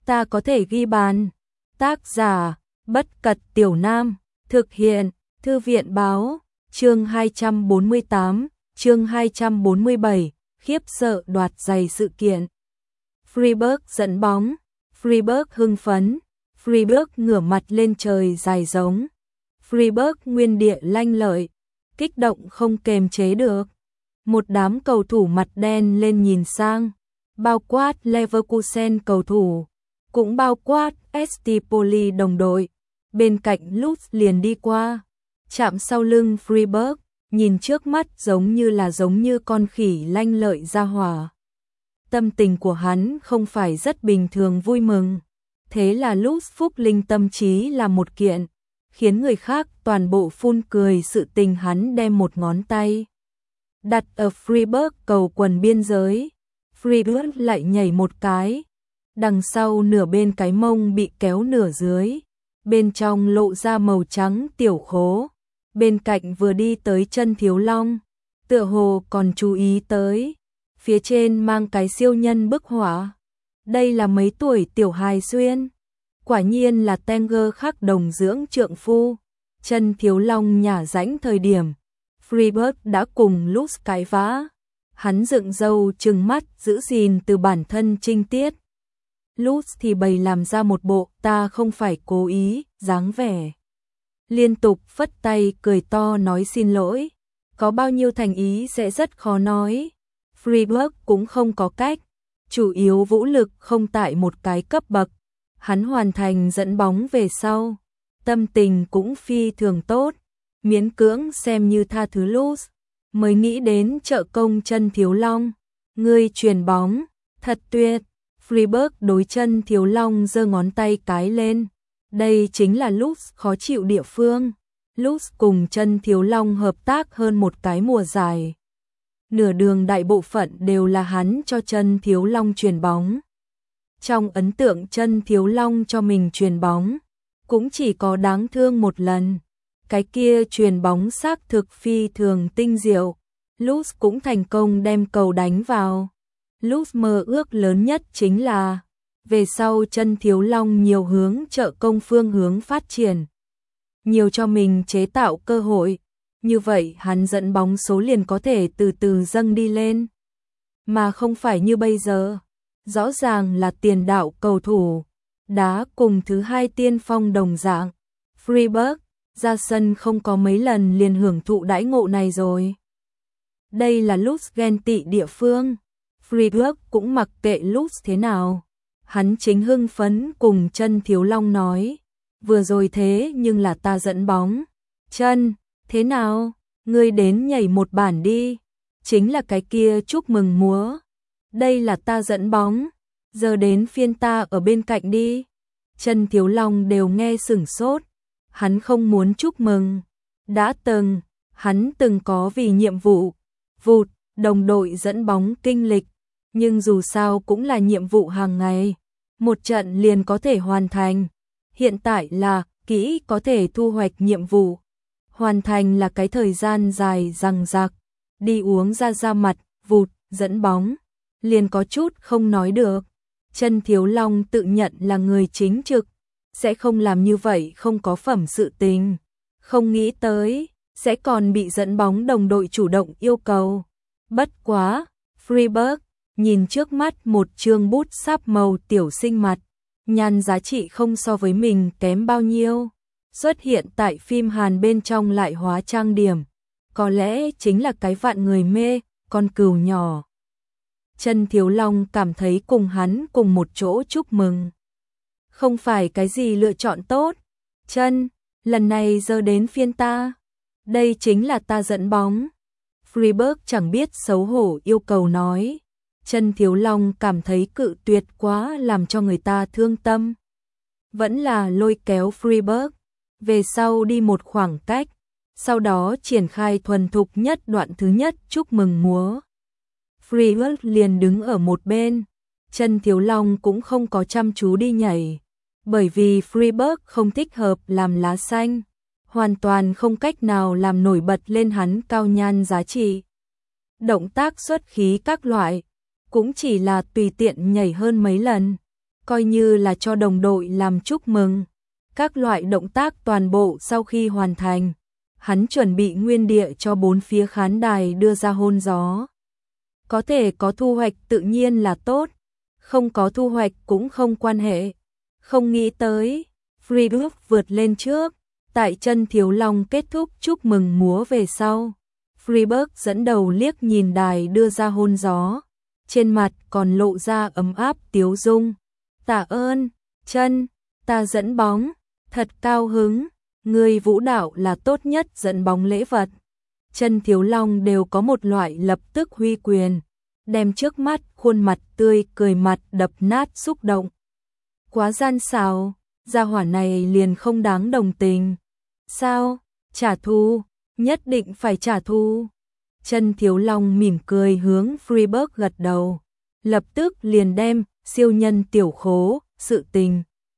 ta có thể ghi bàn. Tác giả, Bất Cật Tiểu Nam, thực hiện, Thư viện báo, chương 248, chương 247, khiếp sợ đoạt giày sự kiện. Freiburg dẫn bóng, Freiburg hưng phấn, Freiburg ngửa mặt lên trời dài giống. Freiburg nguyên địa lanh lợi, kích động không kềm chế được. Một đám cầu thủ mặt đen lên nhìn sang, bao quát Leverkusen cầu thủ, cũng bao quát ST Poli đồng đội. Bên cạnh Lutz liền đi qua, chạm sau lưng Freiburg, nhìn trước mắt giống như con khỉ lanh lợi ra hỏa. Tâm tình của hắn không phải rất bình thường vui mừng. Thế là Lutz phúc linh tâm trí là một kiện, khiến người khác toàn bộ phun cười sự tình hắn đem một ngón tay đặt ở Freiburg cầu quần biên giới. Freiburg lại nhảy một cái, đằng sau nửa bên cái mông bị kéo nửa dưới, bên trong lộ ra màu trắng tiểu khố. Bên cạnh vừa đi tới chân Thiếu Long, tựa hồ còn chú ý tới, phía trên mang cái siêu nhân bức họa. Đây là mấy tuổi tiểu hài xuyên, quả nhiên là Tenger khắc đồng dưỡng trượng phu. Chân Thiếu Long nhả rãnh thời điểm, Freiburg đã cùng Lutz cãi vã. Hắn dựng râu trừng mắt giữ gìn từ bản thân trinh tiết. Lutz thì bày làm ra một bộ ta không phải cố ý dáng vẻ, liên tục phất tay cười to nói xin lỗi. Có bao nhiêu thành ý sẽ rất khó nói. Freiburg cũng không có cách, chủ yếu vũ lực không tại một cái cấp bậc. Hắn hoàn thành dẫn bóng về sau, tâm tình cũng phi thường tốt, miễn cưỡng xem như tha thứ Lutz, mới nghĩ đến trợ công chân Thiếu Long. Ngươi chuyền bóng, thật tuyệt. Freiburg đối chân Thiếu Long giơ ngón tay cái lên. Đây chính là Lutz khó chịu địa phương. Lutz cùng chân Thiếu Long hợp tác hơn một cái mùa dài. Nửa đường đại bộ phận đều là hắn cho chân Thiếu Long chuyền bóng. Trong ấn tượng chân Thiếu Long cho mình chuyền bóng, cũng chỉ có đáng thương một lần. Cái kia chuyền bóng xác thực phi thường tinh diệu. Lutz cũng thành công đem cầu đánh vào. Lutz mơ ước lớn nhất chính là về sau chân Thiếu Long nhiều hướng trợ công phương hướng phát triển, nhiều cho mình chế tạo cơ hội, như vậy hắn dẫn bóng số liền có thể từ từ dâng đi lên, mà không phải như bây giờ, rõ ràng là tiền đạo cầu thủ đá cùng thứ hai tiên phong đồng dạng. Freiburg ra sân không có mấy lần liền hưởng thụ đãi ngộ này rồi. Đây là Lutz ghen tị địa phương. Freiburg cũng mặc kệ Lutz thế nào, hắn chính hưng phấn cùng chân Thiếu Long nói, vừa rồi thế nhưng là ta dẫn bóng. Chân, thế nào, ngươi đến nhảy một bản đi, chính là cái kia chúc mừng múa. Đây là ta dẫn bóng, giờ đến phiên ta ở bên cạnh đi. Chân Thiếu Long đều nghe sửng sốt, hắn không muốn chúc mừng. Hắn từng có vì nhiệm vụ vụt đồng đội dẫn bóng kinh lịch, nhưng dù sao cũng là nhiệm vụ hàng ngày, một trận liền có thể hoàn thành. Hiện tại là kỹ có thể thu hoạch nhiệm vụ, hoàn thành là cái thời gian dài dằng dặc. Đi uống ra mặt, vụt, dẫn bóng, liền có chút không nói được. Chân Thiếu Long tự nhận là người chính trực, sẽ không làm như vậy không có phẩm sự tình. Không nghĩ tới, sẽ còn bị dẫn bóng đồng đội chủ động yêu cầu. Bất quá, Freiburg nhìn trước mắt một chương bút sáp màu tiểu sinh mặt, nhan giá trị không so với mình kém bao nhiêu, xuất hiện tại phim Hàn bên trong lại hóa trang điểm, có lẽ chính là cái vạn người mê, con cừu nhỏ. Chân Thiếu Long cảm thấy cùng hắn cùng một chỗ chúc mừng không phải cái gì lựa chọn tốt. Chân, lần này giờ đến phiên ta, đây chính là ta dẫn bóng. Freiburg chẳng biết xấu hổ yêu cầu nói. Chân Thiếu Long cảm thấy cự tuyệt quá làm cho người ta thương tâm, vẫn là lôi kéo Freiburg về sau đi một khoảng cách, sau đó triển khai thuần thục nhất đoạn thứ nhất chúc mừng múa. Freiburg liền đứng ở một bên, chân Thiếu Long cũng không có chăm chú đi nhảy, bởi vì Freiburg không thích hợp làm lá xanh, hoàn toàn không cách nào làm nổi bật lên hắn cao nhan giá trị. Động tác xuất khí các loại, cũng chỉ là tùy tiện nhảy hơn mấy lần. coi như là cho đồng đội làm chúc mừng. Các loại động tác toàn bộ sau khi hoàn thành, hắn chuẩn bị nguyên địa cho bốn phía khán đài đưa ra hôn gió. Có thể có thu hoạch tự nhiên là tốt, không có thu hoạch cũng không quan hệ. Không nghĩ tới, Friedrich vượt lên trước, tại chân Thiếu Long kết thúc chúc mừng múa về sau. Friedrich dẫn đầu liếc nhìn đài đưa ra hôn gió, trên mặt còn lộ ra ấm áp tiếu dung. Tạ ơn, chân, ta dẫn bóng, thật cao hứng, người vũ đạo là tốt nhất dẫn bóng lễ vật. Chân Thiếu Long đều có một loại lập tức huy quyền, đem trước mắt khuôn mặt tươi cười mặt đập nát xúc động. Quá gian xảo, gia hỏa này liền không đáng đồng tình. Sao? Trả thù, nhất định phải trả thù. Chân Thiếu Long mỉm cười hướng Friedrich gật đầu, lập tức liền đem siêu nhân tiểu khố, sự tình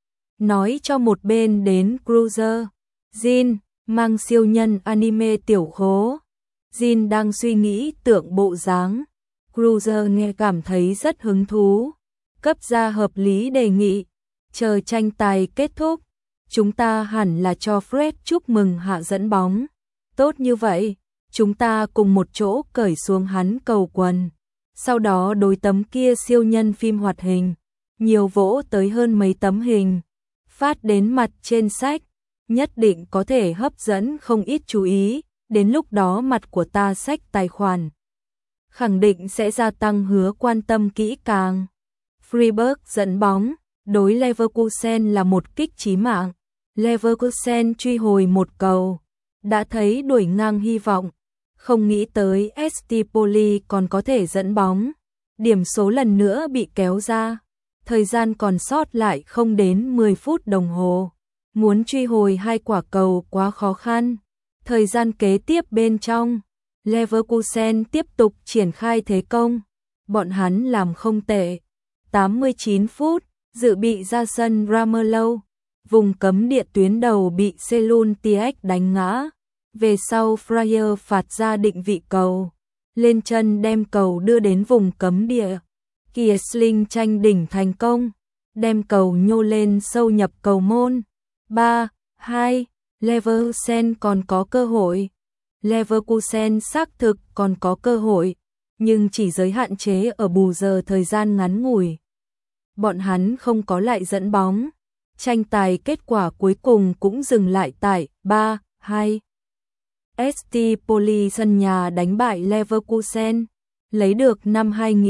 nói cho một bên đến Cruiser. Jin, mang siêu nhân anime tiểu khố. Jin đang suy nghĩ tượng bộ dáng. Cruiser nghe cảm thấy rất hứng thú, cấp ra hợp lý đề nghị. Chờ tranh tài kết thúc, chúng ta hẳn là cho Fred chúc mừng hạ dẫn bóng. Tốt như vậy, chúng ta cùng một chỗ cởi xuống hắn cầu quần. Sau đó đối tấm kia siêu nhân phim hoạt hình, nhiều vỗ tới hơn mấy tấm hình, phát đến mặt trên sách, nhất định có thể hấp dẫn không ít chú ý. Đến lúc đó mặt của ta sách tài khoản khẳng định sẽ gia tăng, hứa quan tâm kỹ càng. Freiburg dẫn bóng, đối Leverkusen là một kích chí mạng. Leverkusen truy hồi một cầu, đã thấy đuổi ngang hy vọng, không nghĩ tới ST Poli còn có thể dẫn bóng. Điểm số lần nữa bị kéo ra, thời gian còn sót lại không đến 10 phút đồng hồ. Muốn truy hồi hai quả cầu quá khó khăn. Thời gian kế tiếp bên trong, Leverkusen tiếp tục triển khai thế công. Bọn hắn làm không tệ. 89 phút, dự bị ra sân Ramelow, vùng cấm địa tuyến đầu bị Selun TX đánh ngã. Về sau Fryer phạt ra định vị cầu, lên chân đem cầu đưa đến vùng cấm địa. Kiesling tranh đỉnh thành công, đem cầu nhô lên sâu nhập cầu môn. 3-2, Leverkusen còn có cơ hội. Leverkusen xác thực còn có cơ hội, nhưng chỉ giới hạn chế ở bù giờ thời gian ngắn ngủi. Bọn hắn không có lại dẫn bóng. Tranh tài kết quả cuối cùng cũng dừng lại tại 3-2. ST Poli sân nhà đánh bại Leverkusen, lấy được năm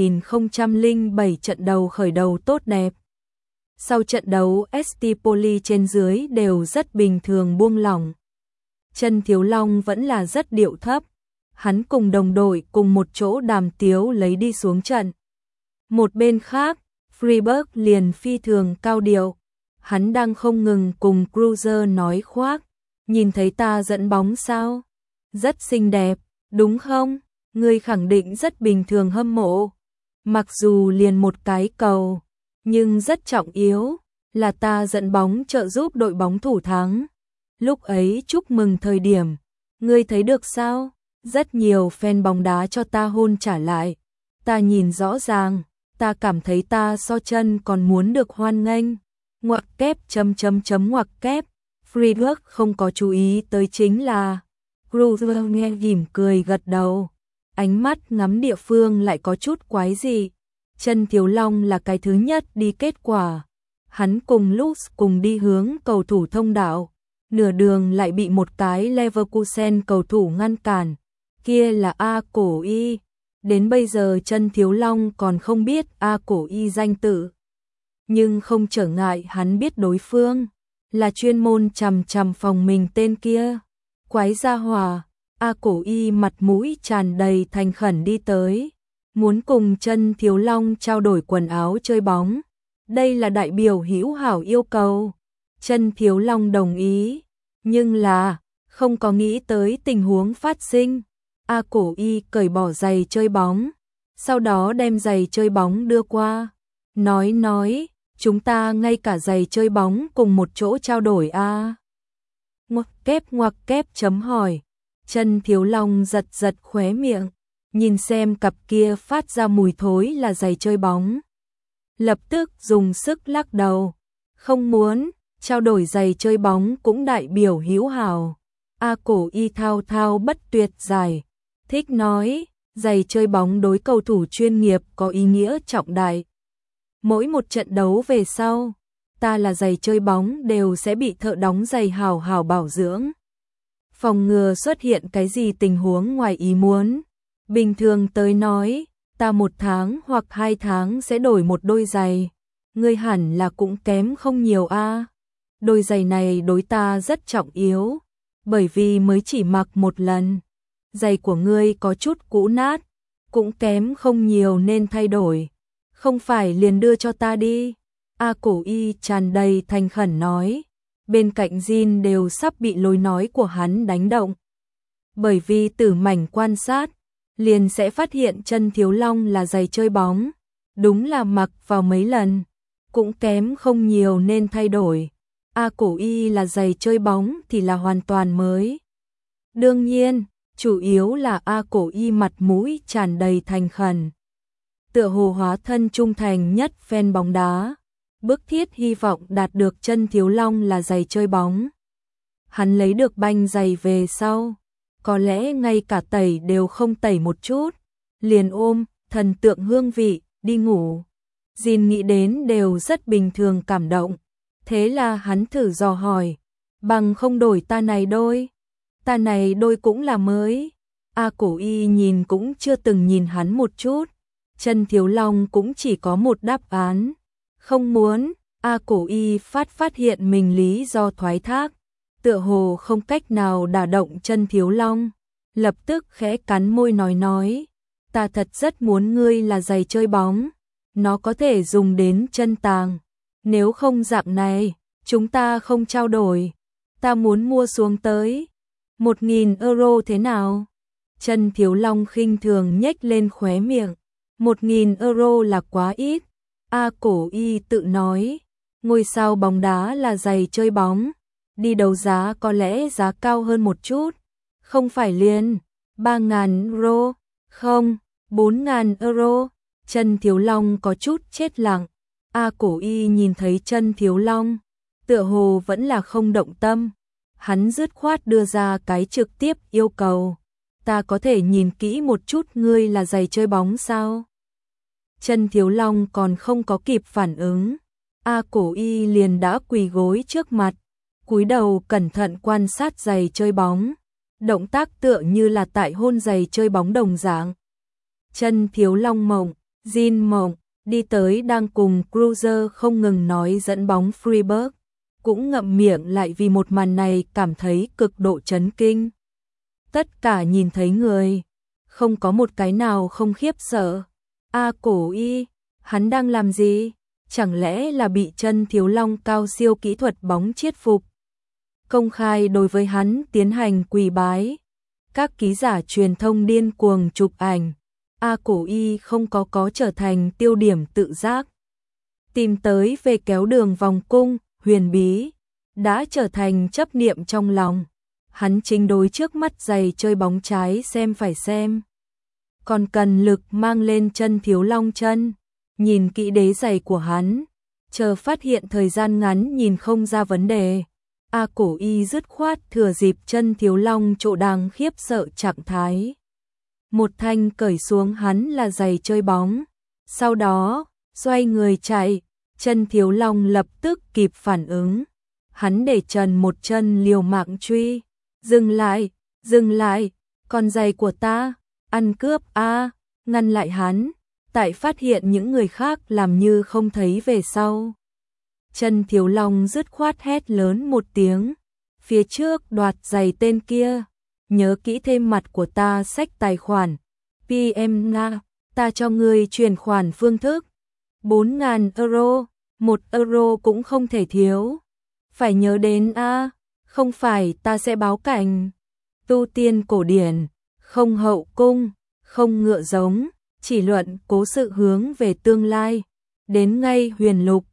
2007 trận đầu khởi đầu tốt đẹp. Sau trận đấu ST Poli trên dưới đều rất bình thường buông lỏng. Chân Thiếu Long vẫn là rất điệu thấp, hắn cùng đồng đội cùng một chỗ đàm tiếu lấy đi xuống trận. Một bên khác, Friedrich liền phi thường cao điệu, hắn đang không ngừng cùng Cruiser nói khoác. Nhìn thấy ta dẫn bóng sao? Rất xinh đẹp, đúng không? Ngươi khẳng định rất bình thường hâm mộ. Mặc dù liền một cái cầu, nhưng rất trọng yếu, là ta dẫn bóng trợ giúp đội bóng thủ thắng. Lúc ấy chúc mừng thời điểm, ngươi thấy được sao? Rất nhiều fan bóng đá cho ta hôn trả lại. Ta nhìn rõ ràng, ta cảm thấy ta so chân còn muốn được hoan nghênh. Ngoặc kép ngoặc kép. Friedrich không có chú ý tới chính là Cruiser nghe mỉm cười gật đầu, ánh mắt ngắm địa phương lại có chút quái dị. Chân Thiếu Long là cái thứ nhất đi kết quả, hắn cùng Lux cùng đi hướng cầu thủ thông đạo, nửa đường lại bị một cái Leverkusen cầu thủ ngăn cản, kia là A Cổ Y. Đến bây giờ Chân Thiếu Long còn không biết A Cổ Y danh tự, nhưng không trở ngại hắn biết đối phương là chuyên môn chằm chằm phòng mình tên kia. Quái gia hỏa. A Cổ Y mặt mũi tràn đầy thành khẩn đi tới, muốn cùng Chân Thiếu Long trao đổi quần áo chơi bóng. Đây là đại biểu hữu hảo yêu cầu. Chân Thiếu Long đồng ý, nhưng là không có nghĩ tới tình huống phát sinh. A Cổ Y cởi bỏ giày chơi bóng, sau đó đem giày chơi bóng đưa qua, nói chúng ta ngay cả giày chơi bóng cùng một chỗ trao đổi a. Ngoặc kép chấm hỏi. Chân Thiếu Long giật khóe miệng, nhìn xem cặp kia phát ra mùi thối là giày chơi bóng. lập tức dùng sức lắc đầu. Không muốn, trao đổi giày chơi bóng cũng đại biểu hữu hảo. A Cổ Y thao thao bất tuyệt giải thích nói, giày chơi bóng đối cầu thủ chuyên nghiệp có ý nghĩa trọng đại. Mỗi một trận đấu về sau, ta là giày chơi bóng đều sẽ bị thợ đóng giày hảo hảo bảo dưỡng. Phòng ngừa xuất hiện cái gì tình huống ngoài ý muốn. Bình thường tới nói, ta 1 tháng hoặc 2 tháng sẽ đổi một đôi giày. Ngươi hẳn là cũng kém không nhiều a. Đôi giày này đối ta rất trọng yếu, bởi vì mới chỉ mặc một lần. Giày của ngươi có chút cũ nát, cũng kém không nhiều nên thay đổi. Không phải liền đưa cho ta đi. A Cổ Y tràn đầy thành khẩn nói. Bên cạnh Jin đều sắp bị lối nói của hắn đánh động. Bởi vì từ mảnh quan sát, liền sẽ phát hiện chân Thiếu Long là giày chơi bóng. Đúng là mặc vào mấy lần, cũng kém không nhiều nên thay đổi. A Cổ Y là giày chơi bóng thì là hoàn toàn mới. Đương nhiên, chủ yếu là A Cổ Y mặt mũi tràn đầy thành khẩn. Tựa hồ hóa thân trung thành nhất fan bóng đá. Bức thiết hy vọng đạt được chân Thiếu Long là giày chơi bóng. Hắn lấy được banh giày về sau, có lẽ ngay cả tẩy đều không tẩy một chút, liền ôm thần tượng hương vị đi ngủ. Jin nghĩ đến đều rất bình thường cảm động, thế là hắn thử dò hỏi, bằng không đổi ta này đôi? Ta này đôi cũng là mới. A Cổ Y nhìn cũng chưa từng nhìn hắn một chút. Chân Thiếu Long cũng chỉ có một đáp án. Không muốn. A Cổ Y phát hiện mình lý do thoái thác, tựa hồ không cách nào đả động chân Thiếu Long, lập tức khẽ cắn môi nói, ta thật rất muốn ngươi là giày chơi bóng, nó có thể dùng đến chân tàng, nếu không dạng này, chúng ta không trao đổi, ta muốn mua xuống tới 1.000 euro thế nào? Chân Thiếu Long khinh thường nhếch lên khóe miệng, 1.000 euro là quá ít. A Cổ Y tự nói, ngôi sao bóng đá là giày chơi bóng, đi đấu giá có lẽ giá cao hơn một chút, không phải liền 3.000 euro, không, 4.000 euro. Chân Thiếu Long có chút chết lặng. A Cổ Y nhìn thấy chân Thiếu Long, tựa hồ vẫn là không động tâm. Hắn dứt khoát đưa ra cái trực tiếp yêu cầu, ta có thể nhìn kỹ một chút ngươi là giày chơi bóng sao? Chân Thiếu Long còn không có kịp phản ứng, A Cổ Y liền đã quỳ gối trước mặt, cúi đầu cẩn thận quan sát giày chơi bóng, động tác tựa như là tại hôn giày chơi bóng đồng dạng. Chân Thiếu Long mộng, Jin mộng, đi tới đang cùng Cruiser không ngừng nói dẫn bóng Freiburg, cũng ngậm miệng lại vì một màn này cảm thấy cực độ chấn kinh. Tất cả nhìn thấy người, không có một cái nào không khiếp sợ. A Cổ Y, hắn đang làm gì? Chẳng lẽ là bị chân Thiếu Long cao siêu kỹ thuật bóng chiết phục? Công khai đối với hắn tiến hành quỳ bái. Các ký giả truyền thông điên cuồng chụp ảnh. A Cổ Y không có trở thành tiêu điểm tự giác. Tìm tới về kéo đường vòng cung, huyền bí, đã trở thành chấp niệm trong lòng. Hắn chính đối trước mắt giày chơi bóng trái xem phải xem. Còn cần lực mang lên chân Thiếu Long chân, nhìn kỹ đế giày của hắn, chờ phát hiện thời gian ngắn nhìn không ra vấn đề. A Cổ Y dứt khoát thừa dịp chân Thiếu Long chỗ đang khiếp sợ trạng thái. Một thanh cởi xuống hắn là giày chơi bóng, sau đó, xoay người chạy, chân Thiếu Long lập tức kịp phản ứng. Hắn để trần một chân liều mạng truy, dừng lại, con giày của ta, ăn cướp a, ngăn lại hắn, tại phát hiện những người khác làm như không thấy về sau. Chân Thiếu Long dứt khoát hét lớn một tiếng, phía trước đoạt giày tên kia, nhớ kỹ thêm mặt của ta xách tài khoản, PM na, ta cho ngươi chuyển khoản phương thức, 4.000 euro, 1 euro cũng không thể thiếu, phải nhớ đến a, không phải ta sẽ báo cảnh. Tu tiên cổ điển, không hậu cung, không ngựa giống, chỉ luận cố sự hướng về tương lai, đến ngay huyền lục.